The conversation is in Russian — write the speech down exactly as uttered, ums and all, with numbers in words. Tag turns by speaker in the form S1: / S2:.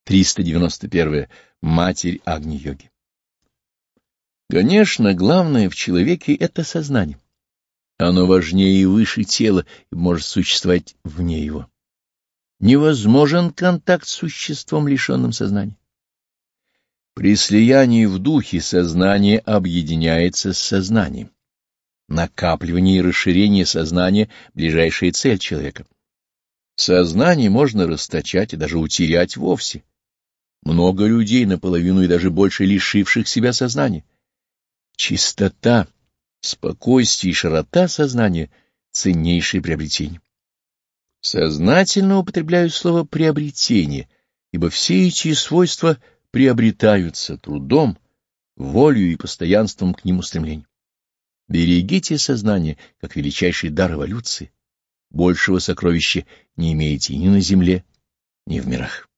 S1: триста девяносто первое. Матерь Агни-йоги. Конечно, главное в человеке — это сознание. Оно важнее и выше тела и может существовать вне его. Невозможен контакт с существом, лишенным сознания. При слиянии в духе сознание объединяется с сознанием. Накапливание и расширение сознания — ближайшая цель человека. Сознание можно расточать и даже утерять вовсе. Много людей, наполовину и даже больше лишивших себя сознания. Чистота, спокойствие и широта сознания — ценнейшие приобретения. Сознательно употребляю слово «приобретение», ибо все эти свойства приобретаются трудом, волею и постоянством к ним устремления. Берегите сознание, как величайший дар эволюции. Большего сокровища не имеете ни на земле, ни в мирах.